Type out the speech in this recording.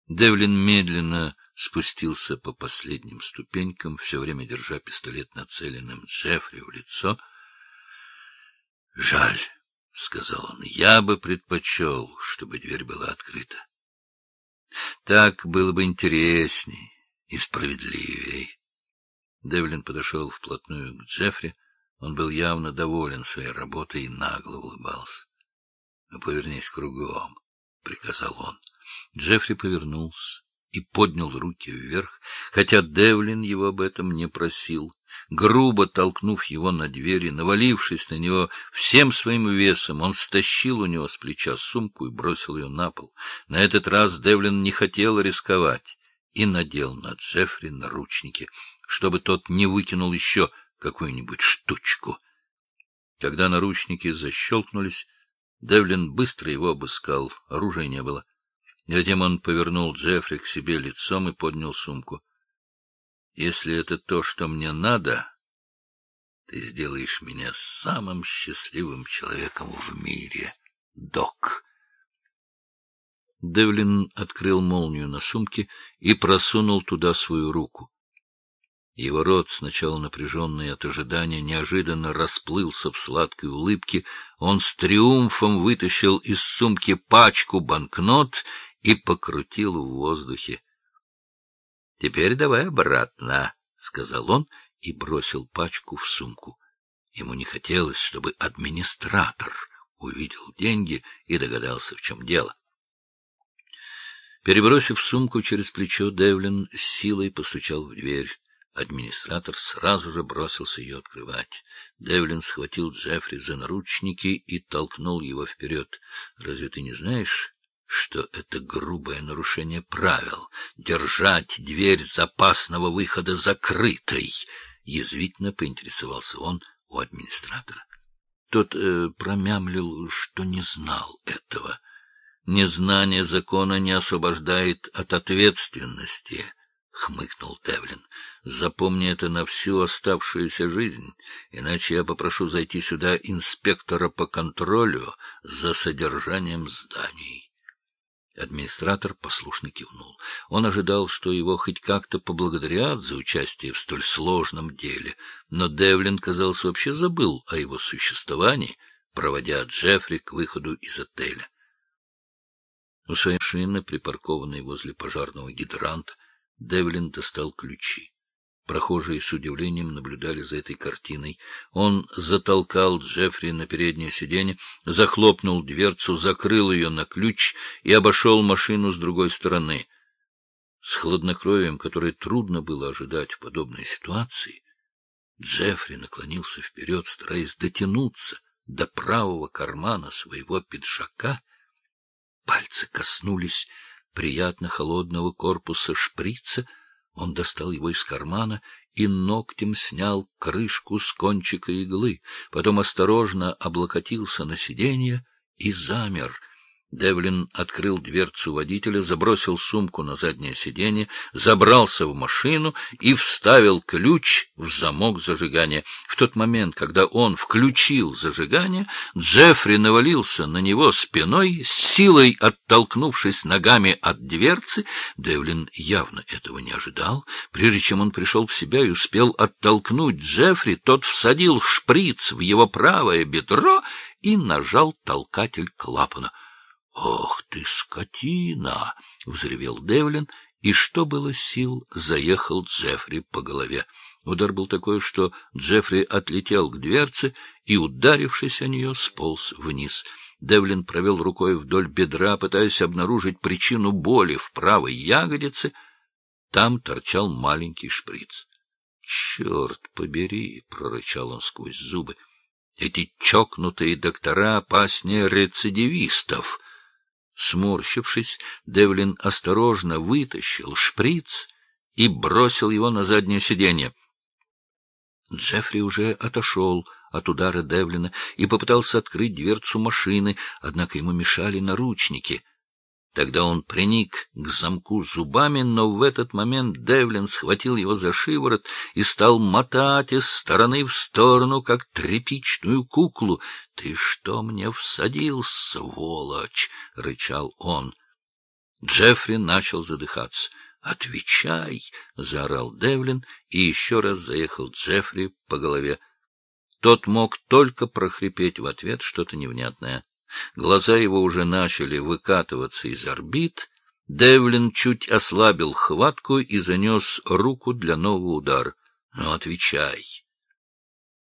Девлин медленно спустился по последним ступенькам, все время держа пистолет нацеленным Джеффри в лицо. — Жаль, — сказал он, — я бы предпочел, чтобы дверь была открыта. Так было бы интересней и справедливей. Девлин подошел вплотную к Джеффри. Он был явно доволен своей работой и нагло улыбался. — Повернись кругом, — приказал он. Джеффри повернулся и поднял руки вверх, хотя Девлин его об этом не просил. Грубо толкнув его на двери, навалившись на него всем своим весом, он стащил у него с плеча сумку и бросил ее на пол. На этот раз Девлин не хотел рисковать и надел на Джеффри наручники, чтобы тот не выкинул еще какую-нибудь штучку. Когда наручники защелкнулись, Девлин быстро его обыскал, оружия не было. Затем он повернул Джеффри к себе лицом и поднял сумку. — Если это то, что мне надо, ты сделаешь меня самым счастливым человеком в мире, док. Девлин открыл молнию на сумке и просунул туда свою руку. Его рот, сначала напряженный от ожидания, неожиданно расплылся в сладкой улыбке. Он с триумфом вытащил из сумки пачку банкнот и покрутил в воздухе. — Теперь давай обратно, — сказал он и бросил пачку в сумку. Ему не хотелось, чтобы администратор увидел деньги и догадался, в чем дело. Перебросив сумку через плечо, Девлин с силой постучал в дверь. Администратор сразу же бросился ее открывать. Девлин схватил Джеффри за наручники и толкнул его вперед. — Разве ты не знаешь, что это грубое нарушение правил — держать дверь запасного выхода закрытой? — язвительно поинтересовался он у администратора. Тот промямлил, что не знал этого. Незнание закона не освобождает от ответственности, — хмыкнул Девлин. — Запомни это на всю оставшуюся жизнь, иначе я попрошу зайти сюда инспектора по контролю за содержанием зданий. Администратор послушно кивнул. Он ожидал, что его хоть как-то поблагодарят за участие в столь сложном деле, но Девлин, казалось, вообще забыл о его существовании, проводя Джеффри к выходу из отеля. У своей машины, припаркованной возле пожарного гидранта, Девлин достал ключи. Прохожие с удивлением наблюдали за этой картиной. Он затолкал Джеффри на переднее сиденье, захлопнул дверцу, закрыл ее на ключ и обошел машину с другой стороны. С хладнокровием, которое трудно было ожидать в подобной ситуации, Джеффри наклонился вперед, стараясь дотянуться до правого кармана своего пиджака. Пальцы коснулись приятно холодного корпуса шприца. Он достал его из кармана и ногтем снял крышку с кончика иглы, потом осторожно облокотился на сиденье и замер. Девлин открыл дверцу водителя, забросил сумку на заднее сиденье, забрался в машину и вставил ключ в замок зажигания. В тот момент, когда он включил зажигание, Джеффри навалился на него спиной, с силой оттолкнувшись ногами от дверцы. Девлин явно этого не ожидал. Прежде чем он пришел в себя и успел оттолкнуть Джеффри, тот всадил шприц в его правое бедро и нажал толкатель клапана. — Ох ты, скотина! — взревел Девлин, и, что было сил, заехал Джеффри по голове. Удар был такой, что Джеффри отлетел к дверце и, ударившись о нее, сполз вниз. Девлин провел рукой вдоль бедра, пытаясь обнаружить причину боли в правой ягодице. Там торчал маленький шприц. — Черт побери! — прорычал он сквозь зубы. — Эти чокнутые доктора опаснее рецидивистов! Сморщившись, Девлин осторожно вытащил шприц и бросил его на заднее сиденье. Джеффри уже отошел от удара Девлина и попытался открыть дверцу машины, однако ему мешали наручники. Тогда он приник к замку зубами, но в этот момент Девлин схватил его за шиворот и стал мотать из стороны в сторону, как тряпичную куклу. — Ты что мне всадил, сволочь? — рычал он. Джеффри начал задыхаться. «Отвечай!» — заорал Девлин и еще раз заехал Джеффри по голове. Тот мог только прохрипеть в ответ что-то невнятное. Глаза его уже начали выкатываться из орбит. Девлин чуть ослабил хватку и занес руку для нового удара. — Ну, отвечай!